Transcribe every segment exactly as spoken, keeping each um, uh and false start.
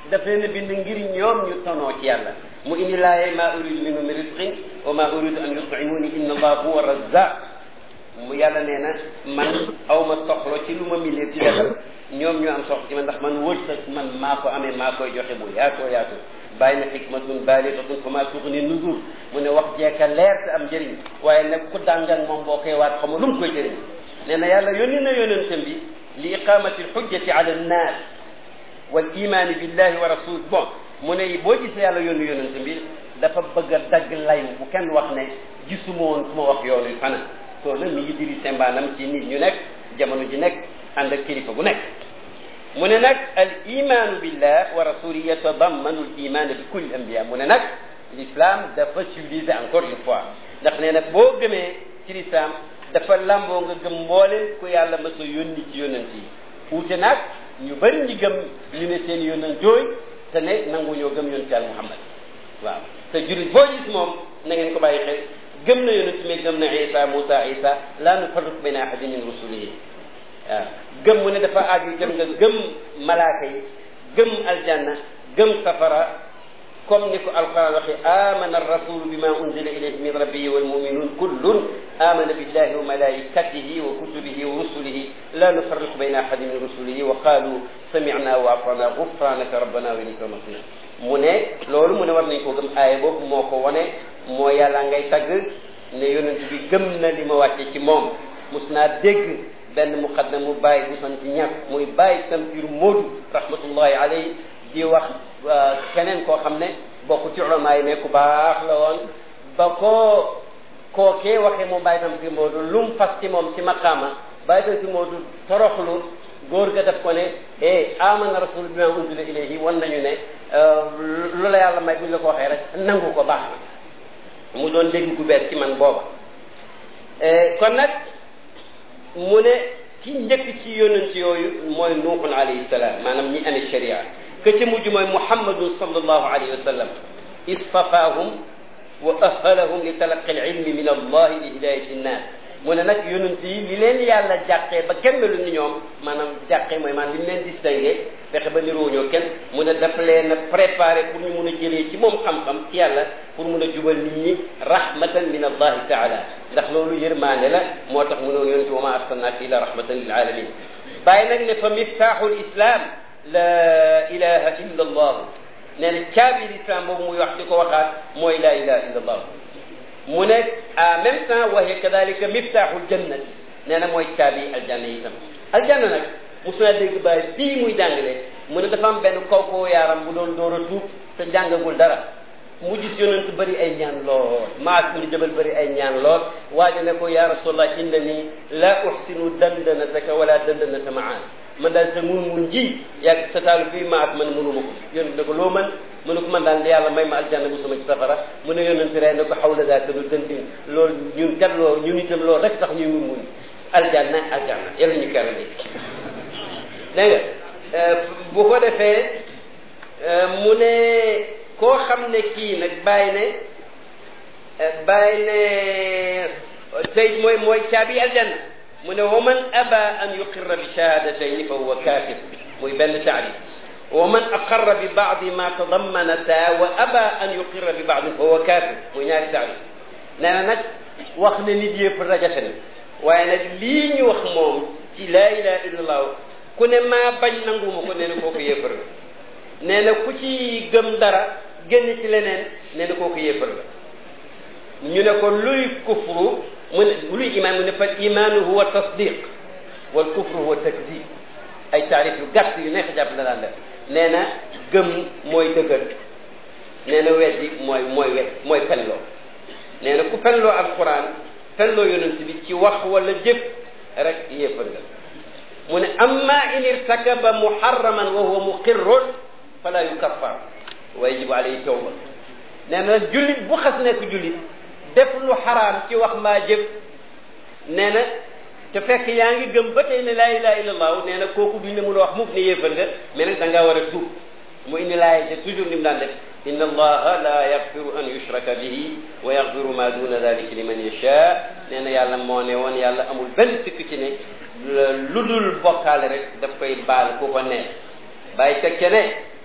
daf leen a bind ngir ñoom ñu tonoo ci yàlla mu indi laaye maa uridu minhum min risqin wa maa uridu an yutimuni inna allah huwa razzaq mu yàlla nee na man aw ma soxla ci lu ma milee ci defal ñoom ñu am soxla ci man ndax man wërsëg man maa ko amee maa koy joxe bu yaatoo yaatoo bàyyi na xikmatun baaligatun fa maa tuxni nuzur mu ne wax jeeka leer te am njëriñ waaye nag ku dàngan moom boo koy waat xamu lu mu koy jëriñ nee na yàlla yónni na yónentam bi li iqamati alxujjati ala annaas wal imaani billahi wa rasul bon mu ne boo gisee yàlla yónni yónentam bi dafa bëgg a dagg layu bu kenn wax ne gisuma woon ku ma wax yoonu yi fana toor na mi ngi diri sembaanam ci nit ñu nekk jamono ji nekk ànd ak kilifa bu nekk mu ne nag al imaanu billah wa rasuli yatadammanu al iman bi kulli anbiya mu ne nag l'islam dafa civiliser encore une fois ndax nee nag boo gëmee ci l'islam dafa lamboo nga gëm mbooleen ku yàlla mës a yónni ci yónnant yi uute nag ñu bëri ñi gëm ñu ne seen yónnant jooy te ne nangu ñoo gëm yónnent yàlla Muhammad waaw te jullit boo gis moom na ngeen ko bàyyi xel gëm na yónnent mi gëm na Isa Moussa Isa la nufarriqu bayna ahadin min rusulihi waaw gëm mu ne dafa aaju itam nga gëm malaaka yi gëm aljanna gëm safara comme ni ko alquran waxe amana arrasulu bima unzila ilayhi min rabbihi walmuminun kullun amana billahi wa malaikatihi wa kutubihi wa rusulihi la nufarriqu bayna ahadin min rusulihi wa qalu sami'na wa ata'na ghufranaka rabbana wa ilayka al-masir mu ne loolu mu ne war nañ koo gëm aaya boobu moo ko wone moo yàlla ngay tagg ne yonent bi gëm na li ma wàcce ci moom mus naa dégg benn muqaddam mu bàyyi bu sant ñàkk muy bàyyi Tamsir Moodu rahmatullahi alayhi di wax keneen koo xam ne bokk ci ulama yi mais ku baax la woon ba ko kookee waxee moom bàyyi Tamsir Moodu lu mu fas ci moom ci maqaama bàyyi Tamsir Moodu toroxlu góor ga def ko ne e amana rasul bima unzila ilayhi wan nañu ne lu la yàlla may bu ñu la ko waxee rek nangu ko baax na mu doon dégg gu bees ci man booba kon nag mu ne ci njëkk ci yonent yooyu mooy nuuxun alayhi salaam maanaam ñi amee sharia que ca mujj mooy muhammadun sallallahu alayhi wa sallam isfafaahum wa ahalahum li talaqi al ilmi min allahi li hidayati nnaas mu ne nag yonent yi li leen yàlla jàqee ba kenn melu ni ñoom maanaam jàqee mooy maanaam li mu leen distingué fexe ba niroowuñoo kenn mu ne daf leen a préparé pour ñu mun a jëlee ci moom xam-xam ci yàlla pour mun a jubal nit ñi rahmatan min allahi taala ndax loolu yërmaande la moo tax mu ne yonent wa ma arsalnaaka illa rahmatan lil alamin bàyyi nag ne fa miftaaxul islam la ilaha illa allah nee na caabi l'islam boobu muy wax di ko waxaat mooy la ilaha illa allah mu ne en même temps waxee kadalika miftaaxul jannati nee na mooy caabi aljanna yi itam aljanna nag mos naa dégg bàyyi bii muy jàngale mu ne dafa am benn kaw kaw yaaram bu doon door a tuub te jàngagul dara mu gis yonent bëri ay ñaan lool Maaz ibn Jabal bëri ay ñaan lool waaye ne ko ya rasulallah innani la uhsinu dandanataka wala dandanata maan man daal sa mun mun ji yàgg sa taalu bii Maaz man mënuma ko yonent ne ko loo mën mu ne ko man daal yàlla may ma aljanna bu sama ci safara mu ne yonent ree ne ko xawla daaka du dëntin loolu ñun kat loolu ñun itam loolu rek tax ñuy mun mun aljanna aljanna yàlla ñu kara ni dégg nga bu ko defee mu ne koo xam ne kii nag bàyyi ne bàyyi ne tey mooy mooy caabi aljanna mu ne wa man aba an yuqirra bi shahadatayni fa huwa kafir muy benn taarif wa man aqarra bi baadi ma tadammanata wa aba an yuqirra bi baadi fa huwa kafir muy ñaari taarif nee na nag wax ne nit yëpp rajaxe na waaye nag lii ñu wax moom ci laa ilaha illa allah ku ne maa bañ nanguma ko nee na kooku yéefar la nee na ku ci gëm dara génn ci leneen nee na kooku yéefar la ñu ne ko luy kufru mu ne luy imaan mu ne fa imaanu huwa tasdiq wal kufru huwa takzib ay taarif yu gàtt yu neex jàpp la daan def nee na gëm mooy dëggal nee na weddi mooy mooy wet mooy fenloo nee na ku fenloo alquran fenloo yonent bi ci wax wala jëf rek yéefar la mu ne amma in irtakaba muharraman wa huwa muqirrun fala yukaffar wa yajibu alayhi tawba nee na jullit bu xas nekk jullit def lu xaraam ci wax mbaa jëf nee na te fekk yaa ngi gëm ba tey ne laa ilaha illa allah nee na kooku duñ ne mën a wax mukk ne yéefar nga mais nag da ngaa war a tuub mu indi laay te toujours ni mu daan def inna allaha la yaghfiru an yushraka bihi wa yaghfiru ma duna dhalika liman yasha nee na yàlla moo ne woon yàlla amul benn sikk ci ne lu dul bokkaale rek daf koy baal ku ko neex bàyyi teg ca ne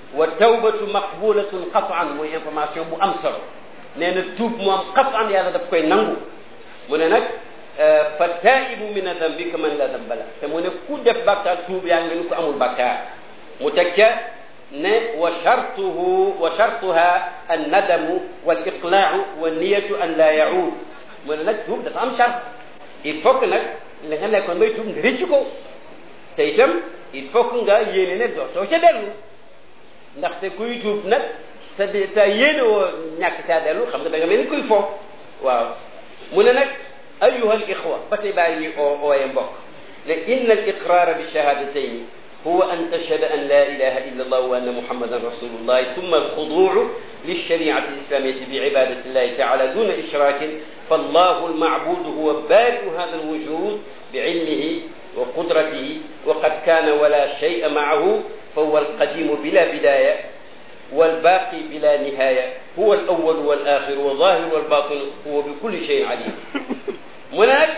wa tawbatu maqbulatun qat'an mooy information bu am solo nee na tuub moom qat'an yàlla daf koy nangu mu ne nag fa taibu min adambi kaman la damba la te mu ne ku def bàkkaar tuub yaa ngi ni ko amul bàkkaar mu teg ca ne wa shartuhu wa shartuha an nadamu wal iqlaau wa niyatu an la yaud mu ne nag tuub dafa am charte il faut que nag la nga nekkoon ngay tuub nga rëcc ko te itam il faut que nga yéene ne dootoo ca dellu ndaxte kuy tuub nag te te yéene woo ñàkk caa dellu xam nga da nga mel ni kuy fo waaw mu ne nag ayuha al ixwa ba tey bàyyi ñuy oo ooye mbokk ne inna al iqrara bi shahadatayni huwa an tashhada an la ilaha illa allah wa anna muhammadan rasulullah thumma alxuducu lilshariati alislamiyati biibadati llahi taala duna ishrakin fallahu almacbudu huwa bari'u hada alwujud biilmihi wa qudratihi wa qad kana wala shay'a macahu fahuwa alqadimu bila bidaya والباقي بلا نهاية هو الأول والآخر والظاهر والباطن هو بكل شيء عليم mu nag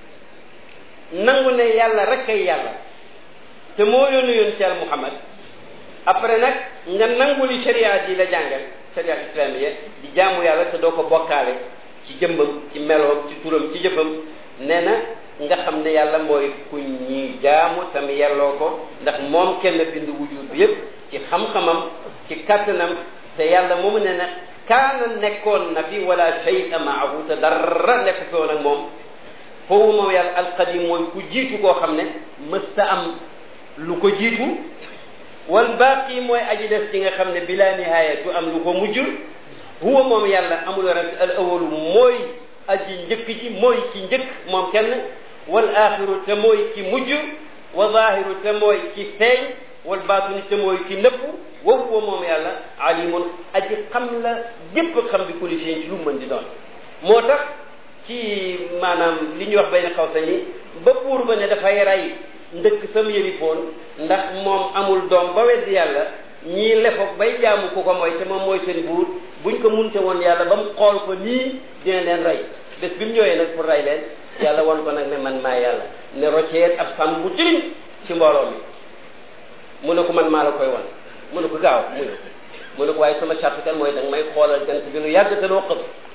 nangu ne yàlla rek kay yàlla te moo yónni yoon ci Yàlla Muhammad après nag nga nangu li sharia ji la jàngal sharia islamiya di jaamu yàlla te doo ko bokkaale ci jëmbam ci meloom ci turam ci jëfam nee na nga xam ne yàlla mooy ku ñi jaamu tam yelloo ko ndax moom kenn bind wujud bi yépp ci xam-xamam ci kàttanam te yàlla moomu ne na kaana nekkoon na fi wala shay'a ma'ahu te dara nekk fi woon ak moom foofu moom yàlla alqadim mooy ku jiitu koo xam ne mësta am lu ko jiitu wal baaqi mooy aji des ci nga xam ne bila nihaaya du am lu ko mujj huwa moom yàlla amul rek al awalu mooy aji njëkk ji mooy ki njëkk moom kenn wal axiru te mooy ki mujj wa zaahiru te mooy ki feeñ wal baatinu te mooy ki nëpp wa huwa moom yàlla alimun aji xam la gépp xam bi kulli shay ci lu mën di doon moo tax ci maanaam li ñuy wax bayna xawsayni ba buur ba ne dafay rey ndëkk sam yëlifoon ndax moom amul doom ba weddi yàlla ñii lefoog bay jaamu ku ko mooy te moom mooy seen buur buñ ko munte woon yàlla ba mu xool ko nii dina leen rey bés bi mu ñëwee nag pour rey leen yàlla won ko nag ne man maa yàlla ne rocceet ab sàmm bu tiriñ ci mbooloo mi mu ne ko man maa la koy wan mu ne ko gaaw mu ne mu ne ko waaye sama charte kan mooy danga may xoolal jant bi lu yàgg te doo xëf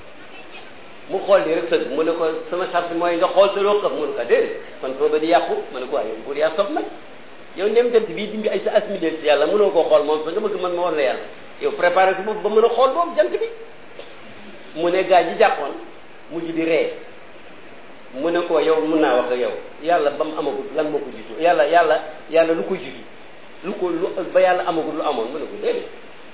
mu xool nii rek sëgg mu ne ko sama charte mooy nga xool te doo xëf mu ne ko déedéet kon sama ba di yàqu mu ne ko waaye yow buur yaa sob nag yow ndem jant bii dimbi ay sa assimilé si yàlla mënoo koo xool moom sax nga bëgg man ma woon la yàlla yow préparé sa bopp ba mën a xool boobu jant bi mu ne gaa ji jàppoon mujj di ree mu ne ko yow mun naa wax ak yow yàlla ba mu amagul lan moo ko jiitu yàlla yàlla yàlla lu ko jiitu lu ko lu ba yàlla amagul lu amoon mu ne ko déedéet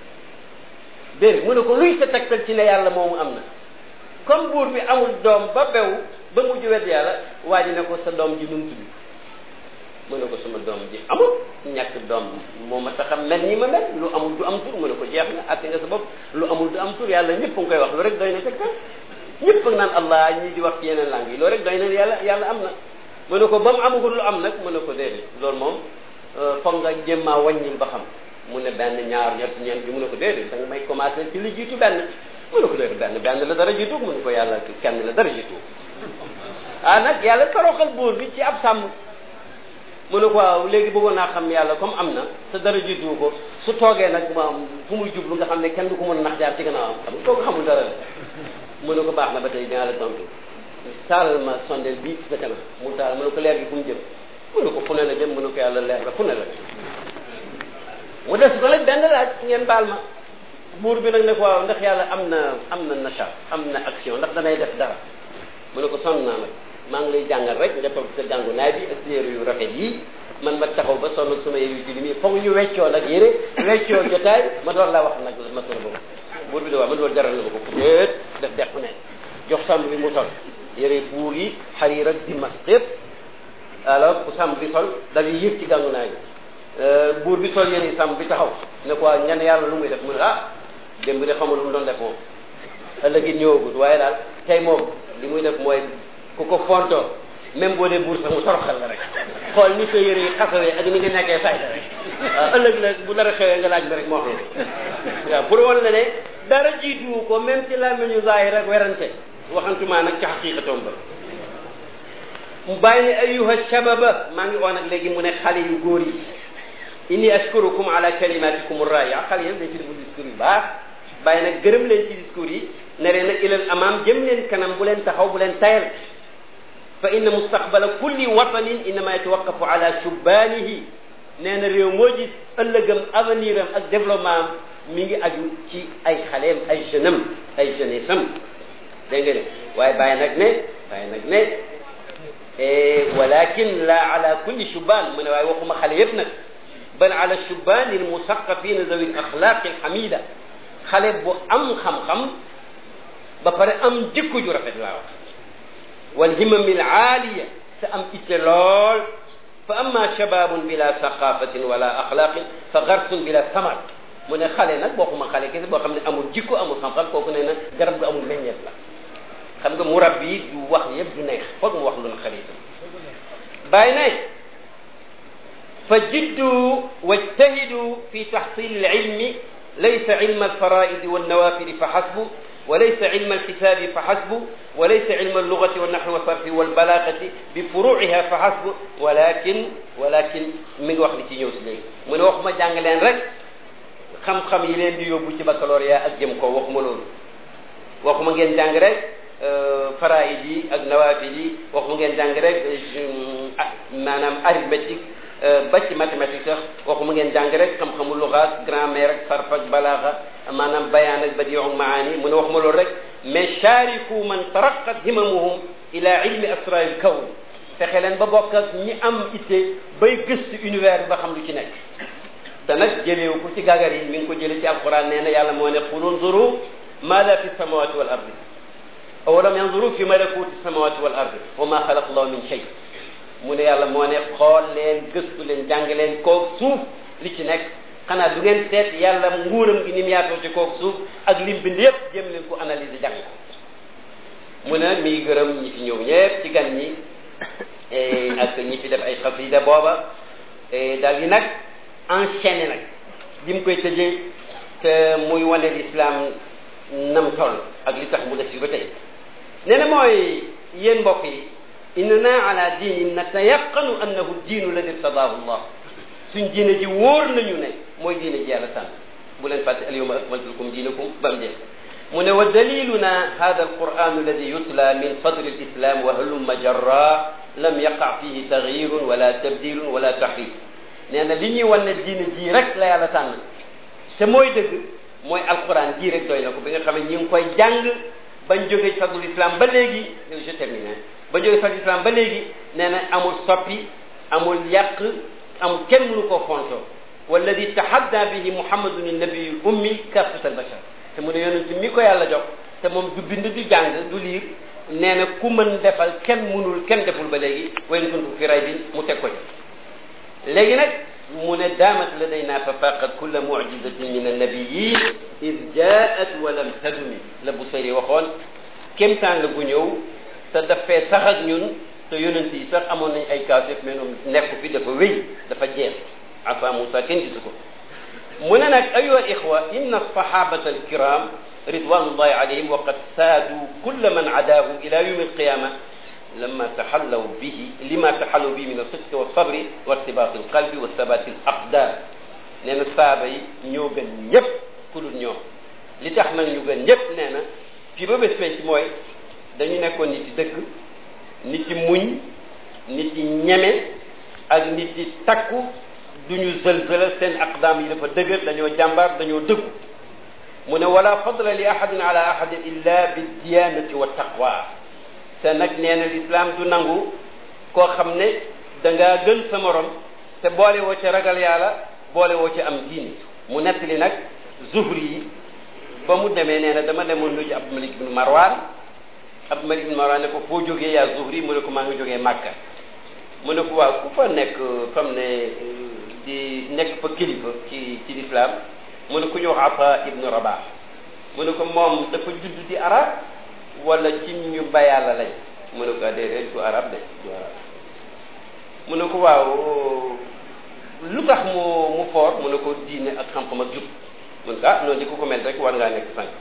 déedéet mu ne ko luy sa tegtal ci ne yàlla moomu am na comme buur bi amul doom ba bew ba mujj wedd yàlla waa ji ne ko sa doom ji nu mu tudd mu ne ko sama doom ji amul ñàkk doom moo ma tax a mel ni ma mel lu amul du am tur mu ne ko jeex na atte nga sa bopp lu amul du am tur yàlla ñëpp nga koy wax lu rek doy na tegtal ñëpp naan allah ñii di wax ci yeneen langue yi loolu rek doy na yàlla yàlla am na mu ne ko ba mu amagul lu am nag mu ne ko déedéet loolu moom foog nga jémmaa wàññil ba xam mu ne benn ñaar ñett ñeent bi mu ne ko déedéet da nga may commencé ci li jiitu benn mu ne ko déedéet benn benn la dara jiitu mu ne ko yàlla kenn la dara jiitu ah nag yàlla toroxal buur bi ci ab sàmm mu ne ko waaw léegi bëggoon naa xam yàlla comme am na te dara jiitu ko su toogee nag ma fu muy jublu nga xam ne kenn du ko mën a nax jaar ci gannaaw am xam nga kooku xamul dara la mu ne ko baax na ba tey dinaa la tontu taalal ma sondeel bii ci sa kanam mu taal mu ne ko leer gi fu mu jëm mu ne ko fu ne la jëm mu ne ko yàlla leer la fu ne la mu des ko nag benn laaj ngeen baal ma buur bi nag ne ko waaw ndax yàlla am na am na nacha am na action ndax danay def dara mu ne ko sonn naa nag maa ngi lay jàngal rek nga toog sa gàngu naay bi ak sa yére yu rafet yi man ma taxaw ba sonn sama yére yu jilim yi foog ñu weccoo nag yére weccoo jotaay ma door laa wax nag ma sona boobu buur bi de waaw man loolu jaral na ma ko déet def dequ ne jox sàmm bi mu sol yére buur yi xariir ak dimas yëpp alors ku sàmm bi sol dal yi yëg ci gàngu naay bi buur bi sol yére sàmm bi taxaw ne ko ñan yàlla lu muy def mu ne ah démb de xamul lu mu doon def moom ëllëg it ñëwagut waaye daal tey moom li muy def mooy ku ko fontoo même boo dee buur sax mu toroxal la rek xool ni ko yére yi xasawee ak ni nga nekkee fayda rek waaw ëllëg nag bu dara xewee nga laaj bi rek moo xam ne waaw pour wan la ne dara jiituwu ko même ci làmmiñu zaahir rek werante waxantumaa nag ci xaqiiqatoom ba mu bàyyi ne ayyuha shababa maa ngi oo nag léegi mu ne xale yu góor yi inni ashkurukum ala kalimatikum arraya xale yëpp dañ ci defu discours yu baax bàyyi nag gërëm leen ci discours yi ne leen nag ilal amam jëm leen kanam bu leen taxaw bu leen tayal fa inna mustaqbala kulli watanin innama yatawaqqafu ala shubbaanihi nee na réew moo gis ëllëgam avenir am ak développement am mi ngi aju ci ay xaleem ay jeune am ay jeunesse am dégg nga ne waaye bàyyi nag ne bàyyi nag ne walakin la ala kulli shubbaan mu ne waaye waxuma xale yëpp nag bal ala shubbaan al musaqafina zawi al axlaaq al hamida xale bu am xam-xam ba pare am jikko ju rafet laa wax wal himam al aaliya te am itte lool fa amma shababun bila saqafatin wala axlaqin fa garsun bila samar mu ne xale nag bokkuma xale kese boo xam ne amul jikko amul xam-xam kooku nee na garab gu amul meññeet la xam nga murabbi yi du wax yëpp du neex foog mu wax lu na xaritam bàyyi ne fa jiddu wajtahidu fi taxsil alilmi laysa ilma alfaraidi wannawafili fa xasbu وليس علم الحساب فحسب وليس علم اللغة والنحو والصرف والبلاغة بفروعها فحسب ولكن ولكن mi ngi wax li ci ñëw si léegi mu ne waxuma jàng leen rek xam-xam yi leen di yóbbu ci baccalauréat ak jëm ko waxuma loolu waxuma ngeen jàng rek faraid yi ak nawafil yi waxuma ngeen jàng rek maanaam arithmétique ba ci mathématique sax waxuma ngeen jàng rek xam-xamu lugaat grammaire ak sarf ak balaaxa maanaam bayaan ak badiu maani mu ne waxuma loolu rek mais shariku man taraqat himamuhum ila ilmi asrar al kawn fexe leen ba bokk ak ñi am itte bay gëstu univers bi ba xam lu ci nekk te nag jëleewu ko ci gàggar yi mi ngi ko jële ci alquran nee na yàlla moo ne qul unzuru maada fi samawati wal ardi awalam yanzuru fi malakuti samawati wal ardi wa ma xalaqa allahu min shay mu ne yàlla moo ne xool leen gëstu leen jàng leen koog suuf li ci nekk xanaa du ngeen seet yàlla nguuram gi ni mu yaatoo ci koog suuf ak lim bind yépp jëm leen ko analyser jàng ko mu ne mi ngi gërëm ñi fi ñëw ñëpp ci gan ñi ak ñi fi def ay xasida booba daal di nag enchaîné nag bi mu koy tëjee te muy wane l'islam nam toll ak li tax mu des fi ba tey nee na mooy yéen mbokk yi innana ala diinin natayaqanu annahu diinu alladi irtadaahu llah suñ diine ji wóor nañu ne mooy diine ji yàlla tànn bu leen fàtte alyawma akmaltu lakum diinakum ba mu jeex mu ne wa daliluna hada alquran alladi yutla min sadri alislam wa halumma jarra lam yaqa fihi tagyirun wala tabdilun wala tahrif nee na li ñuy wan ne diine ji rek la yàlla tànn te mooy dëgg mooy alquran ji rek doy na ko bi nga xam ne ñi ngi koy jàng bañ jógee sadrul islam ba léegi je termine ba jógee sadrul islam ba léegi nee na amul soppi amul yàq amul kenn mënu koo fontoo walladi tahadda bihi muhammadun an-nabiyyu ummi kaffat al-bashar te mu ne yonent mi ko yàlla jox te moom du bind du jàng du liir nee na ku mën defal kenn mënul kenn deful ba léegi wa in kuntum fi raybin mu teg ko ci léegi nag mu ne daamat ladayna fa faqat kulla mu'jizatin min an-nabiyyin id jaat wa lam tadumi la Busayri waxoon kéemtaan la gu ñëw te dafee sax ak ñun te yonent yi sax amoon nañ ay kaasif mais ñoom nekk fi dafa wéy dafa jeex asa Moussa kenn gisu ko mu ne nag ayuha al-ixwa inna as-sahabata al-kiram ridwanullahi alayhim wa qad saadu kulla man adaahu ila yawmi al-qiyama lama taxallaw bihi lima taxallaw bihi min as-sidqi was-sabri wa irtibaati al-qalbi wa thabati al-aqdar nee na saaba yi ñoo gën ñëpp ku dul ñoom li tax nag ñu gën ñëpp nee na fii ba bés penc mooy dañu nekkoon nit yi dëgg nit yi muñ nit yi ñeme ak nit yi takku duñu zëlzëla seen aqdaam yi dafa dëgër dañoo jàmbaar dañoo dëggu mu ne wala fadla li ahadin ala ahadin illa bi diyanati wa taqwa te nag nee na l'islam du nangu koo xam ne dangaa gën sa morom te boole woo ca ragal yàlla boole woo ca am diine mu nettali nag Zuhri yi ba mu demee nee na dama demoon nuyu Abdul Malik ibn Marwan Abdul Malik ibn Marwan ne ko foo jógee yaa Zuhri mu ne ko maa ngi jógee Màkka mu ne ko waaw ku fa nekk fam ne di nekk fa kilifa ci ci l'islam mu ne ku ñu wax Ata ibnu Rabah mu ne ko moom dafa judd di arab wala ci ñu ba yàlla lañ mu ne ko déedéet du arab de du arab mu ne ko waaw lu tax mu mu foor mu ne ko diine ak xam-xam ak jub mu ne ko ah noonu di ku ko mel rek war ngaa nekk sànq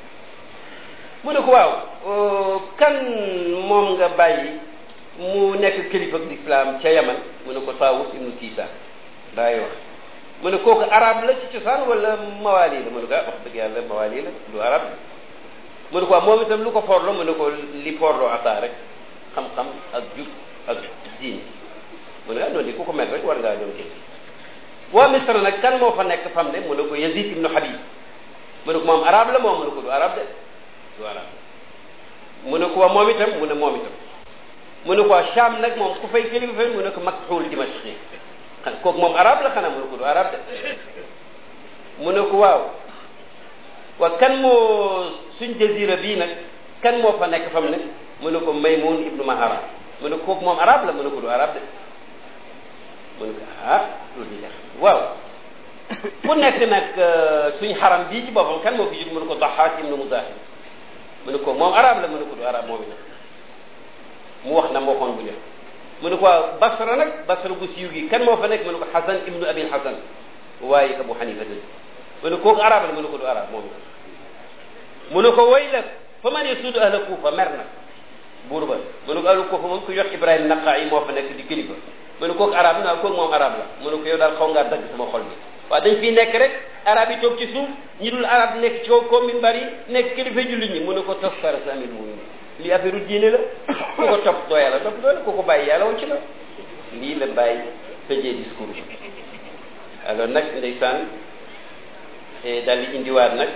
mu ne ko waaw kan moom nga bàyyi mu nekk kilifa ak l'islam ca Yaman mu ne ko Taawus ibnu Kiisa daay wax mu ne kooku arab la ci cosaan wala mawaali la mu ne ko wax dëgg yàlla mawaali la du arab mu ne ko moom itam lu ko forloo mu ne ko li forloo ataa rek xam-xam ak jub ak diin mu ne ah noonu di ku ko mel rek war ngaa doon kii waa Misra nag kan moo fa nekk fam ne mu ne ko Yazid ibnu Habib mu ne ko moom arab la moom mu ne ko du arab de du arab mu ne ko waa moom itam mu ne moom itam mu ne ko waa Sham nag moom ku fay kilifa fay mu ne ko Makxuul Dimashqi xan kooku moom arab la xanaa mu ne ko du arab de mu ne ko waaw waa kan moo suñ jazira bii nag kan moo fa nekk fam ne mu ne ko Maymun ibnu Mahara mu ne ko kooku moom arab la mu ne ko du arab de mu ne ko ah loolu di leer waaw ku nekk nag suñ xaram bii ci boppam kan moo fi jut mu ne ko Daxaak ibnu Muzahim mu ne ko moom arab la mu ne ko du arab moom itam mu wax na mu waxoon bu njëkk mu ne ko waaw Basra nag Basra bu siiw gi kan moo fa nekk mu ne ko Xasan ibnu Abil Xasan waaye Abu Xanifa dëgg mu ne kooku arab la mu ne ko du arab moom itam mu ne ko way la fa man yasuudu ahla Kuufa mer na buur ba mu ne ko ahla Kuufa moom ku yox Ibrahima Naqaa'i moo fa nekk di kilifa mu ne kooku arab naa kooku moom arab la mu ne ko yow daal xaw ngaa dagg sama xol bi waaw dañ fiy nekk rek arab yi toog ci suuf ñi dul arab nekk ci kaw ko minbar yi nekk kilifa jullit ñi mu ne ko taskara sa amil mu'minin lii affaire u diine la ku ko topp doo yàlla topp doo la ku ko bàyyi yàlla woon ci la lii la bàyyi tëjee discours bi alors nag ndeysaan daal di indiwaat nag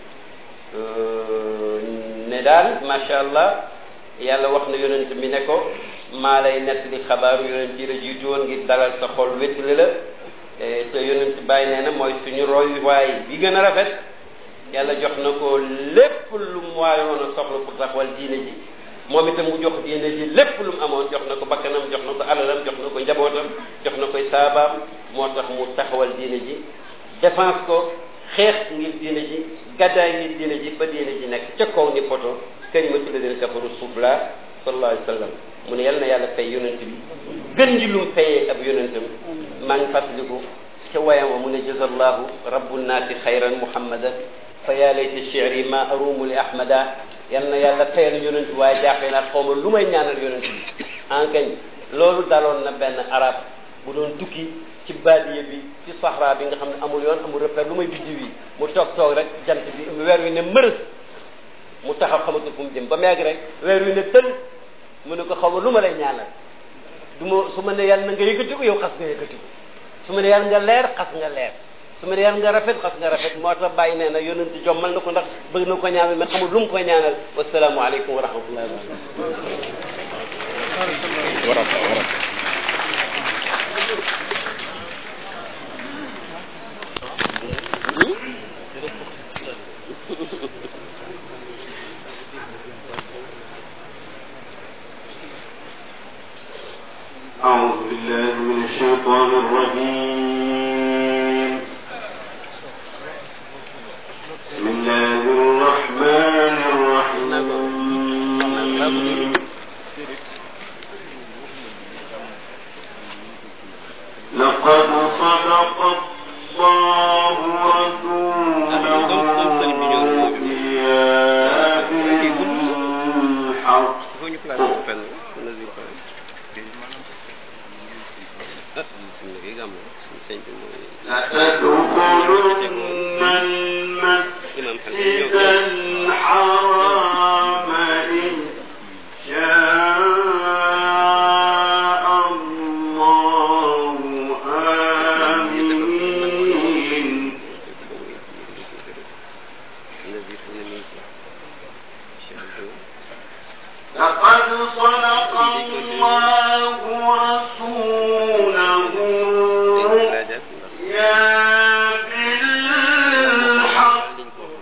ne daal macha allah yàlla wax na yonent mi ne ko maa lay nettali xabaaru yonent yi la jiitu woon ngir dalal sa xol wéttali la te yonent bàyyi nee na mooy suñu royuwaay bi gën a rafet yàlla jox na ko lépp lu mu waayoon a soxla pour taxawal diine ji moom itam mu jox diine ji lépp lu mu amoon jox na ko bakkanam jox na ko alalam jox na ko njabootam jox na koy saabaam moo tax mu taxawal diine ji défense ko xeex ngir diine ji gàddaay ngir diine ji ba diine ji nekk ca kaw ni poto kalimatu ladina kafaru sufla sallallahu alayhi wa sallam mu ne yal na yàlla fay yonent bi gën ji lu mu fayee ab yonentam maa ngi fàttaliku ca wayam wa mu ne jazallahu rabbu nnaasi xayran muhammadan fa yaa layta shi'ri ma arumu li ahmada yal na yàlla fayal yonent waaye jaaxee naa xaw ma lu may ñaanal yonent bi en kañ loolu daloon na benn arab bu doon tukki ci baadiye bi ci sahra bi nga xam ne amul yoon amul repère lu may biddiw yi mu toog toog rek jant bi weer wi ne mërës mu taxaw xamatul fu mu jëm ba mu yàgg rek weer wi ne tël mu ne ko xaw ma lu ma lay ñaanal du ma su ma ne yàlla na nga yëkkatiku yow xas nga yëkkatiku su ma ne yàlla nga leer xas nga leer su ma ne yàlla nga rafet xas nga rafet moo tax bàyyi nee na yonent jommal na ko ndax bëgg na ko ñaanal mais xamul lu mu koy ñaanal wasalaamu aleykum wa rahmatullahi wa barakatuh أعوذ بالله من الشيطان الرجيم بسم الله الرحمن الرحيم لقد صدق الله رسوله الرؤيا بالحق لتدخلن المسجد الحرام إن شاء الله آمين لقد صدق الله رسوله يا بالحق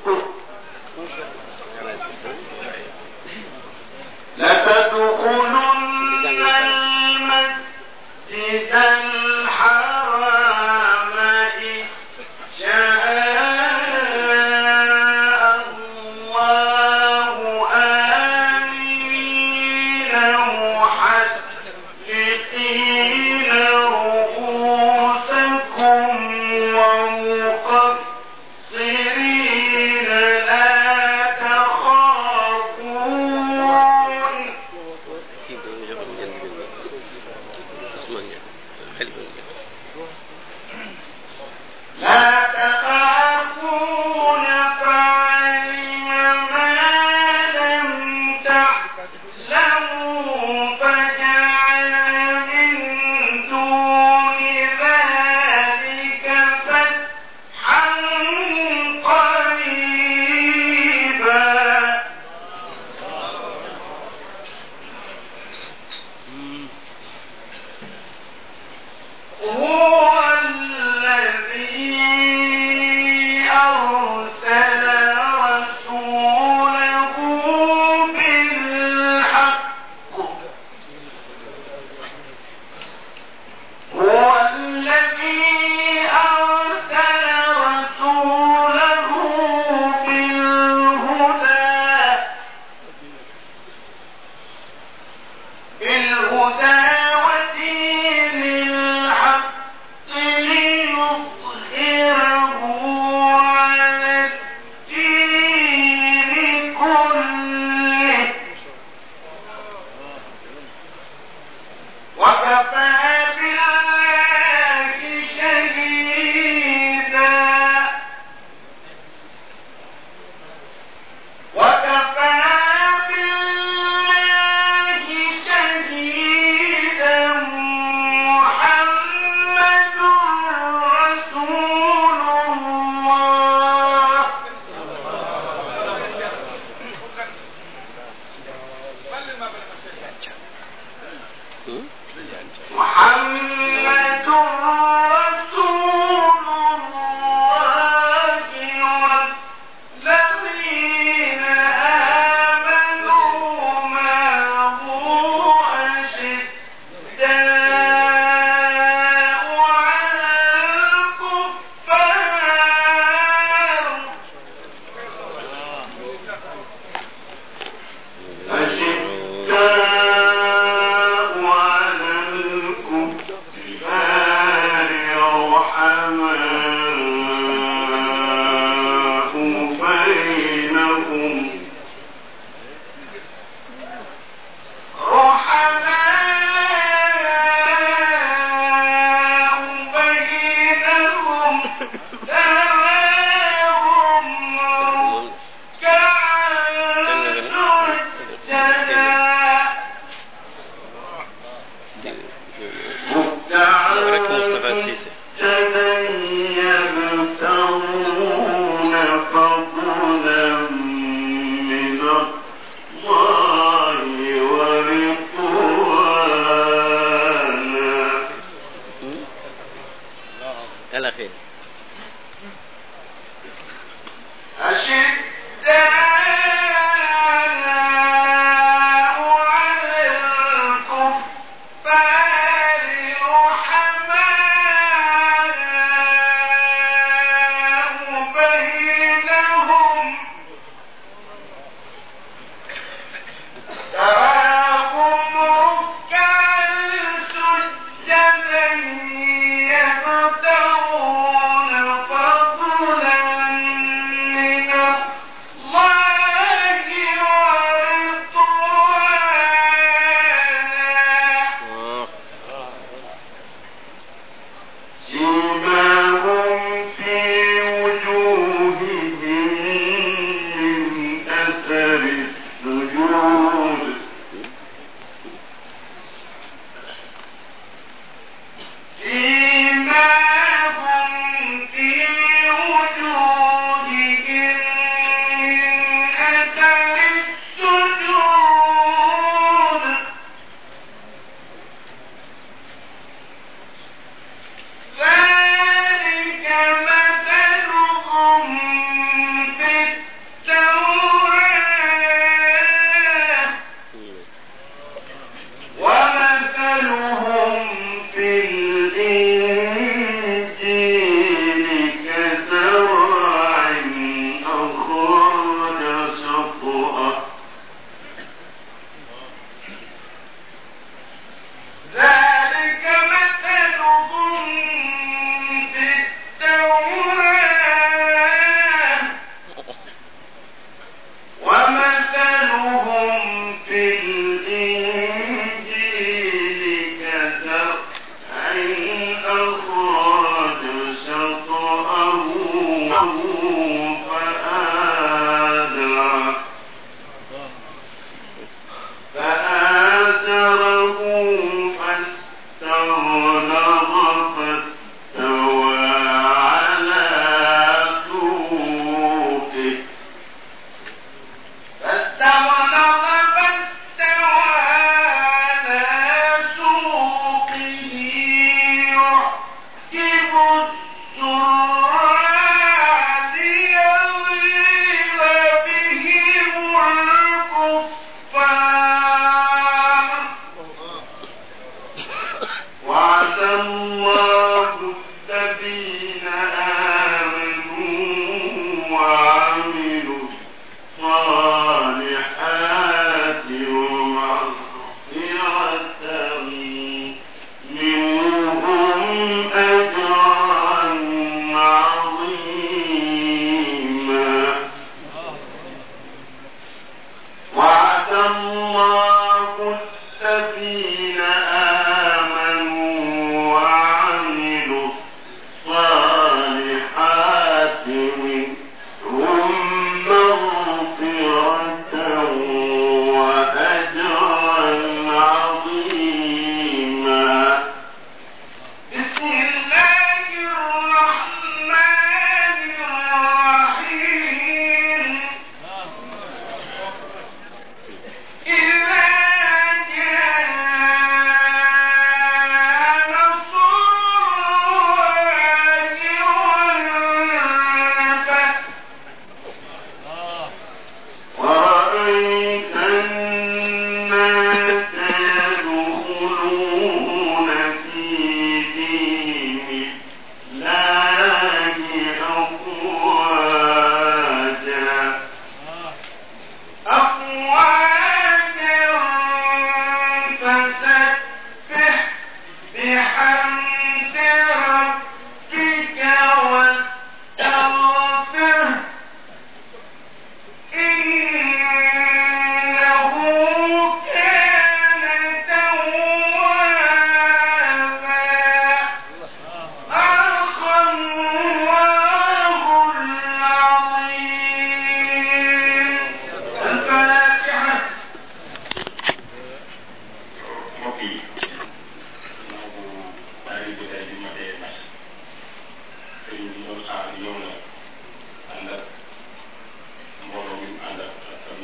لتدخلن المسجد الحرام إن شاء الله آمين محلقين أرسل رسوله بالحق هو الذي أرسل رسوله بالهدى بالهدى ودين الحق ليظهره على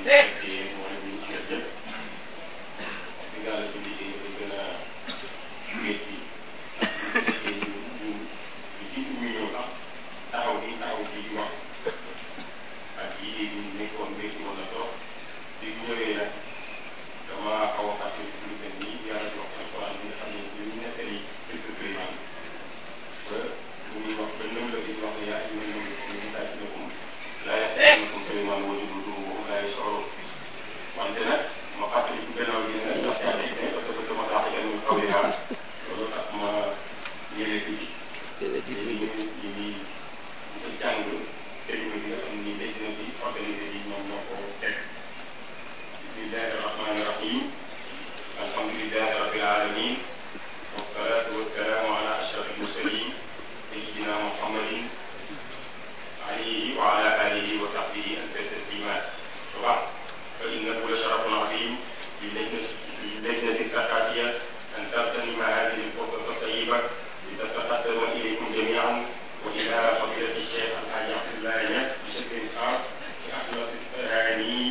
yéen mooy ñu ci yëpp di nga la si liggéey dañ gën a métti ñu ñu ci ñu ñëw sax taxaw bi taxaw bi di wax ak yi ñu nekkoon métti wala toog di ñëwee nag dama xaw a fàtte lu mel nii yàlla di wax alquran bi nga xam ne ñu nettali ci sa Suleymaan ba bu ñuy wax ba nëw la di wax ne yaa ayyuhan nabiyyu ñu daaj na kum laa yaxtaannakum Suleymaan wa junuuduhu laa yash'uruun wante nag ma fàttali ci gannaaw gi ne ndax yaa ngi nekk dafa sama daaxikan min qawliha loolu tax ma ñëwee tuuti te li ñu li ñuy jàng technique bi nga xam ni léegi dina di organisé yi ñoom ñoo ko teg bismillahi rahmani rahim alhamdulillahi rabbil alamin wassalatu wassalamu ala ashrafil mursalin sayyidina muhammadin alayhi wa ala alihi wa sahbihi anta taslimat wa ba'd fa innahu la sharafun azim للجنة الثقافية أن تغتنم هذه الفرصة الطيبة لتتقدم إليكم جميعا وإلى فضيلة الشيخ الحاج عبد الله ناس بشكل خاص بأخلص التهاني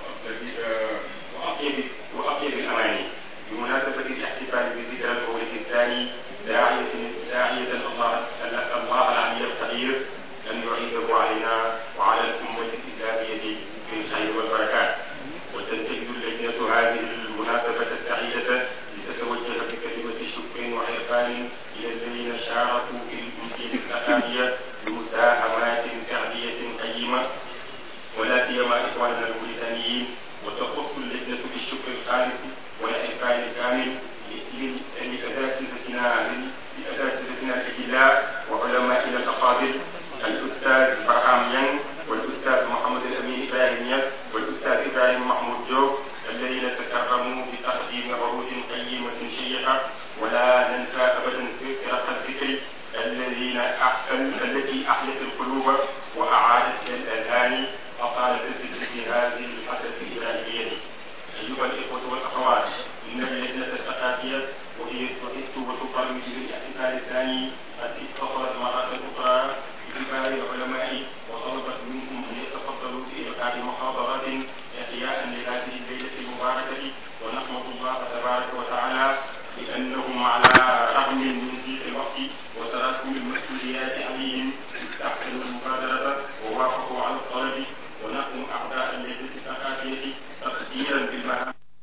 وأطيب وأطيب الأماني بمناسبة الاحتفال بذكرى المولد الثاني داعية داعية الله الله العلي القدير أن يعيده علينا وعلى الأمة الإسلامية بالخير والبركات. وتنتهز اللجنة هذه المناسبة السعيدة لتتوجه بكلمة شكر وعرفان إلى الذين شاركوا في الأمسية الثقافية بمساهمات فعلية قيمة ولا سيما إخواننا الموريتانيين. وتخص اللجنة بالشكر الخالص والعرفان الكامل لأساتذتنا لأساتذتنا الأجلاء وعلمائنا الأفاضل الأستاذ برهام ين والأستاذ محمد الأمين إبراهيم ياس والأستاذ إبراهيم محمود جو الذين تكرموا بتقديم عروض قيمة شيقة. ولا ننسى أبدا فرق الذكر الذين التي أحلت القلوب وأعادت إلى الأذهان أصالة الذكر في هذه الفترة الإلهية. أيها الإخوة والأخوات، إن اللجنة الثقافية وهي تعد وتقرب بالاحتفال الثاني قد اتصلت مرة أخرى بكبار العلماء وطلبت منهم أن يتفضلوا في إلقاء محاضرات إحياء لهذه الليلة المباركة. ونحمد الله تبارك وتعالى لأنهم على رغم من ضيق الوقت وتراكم المسؤوليات عليهم استحسنوا المبادرة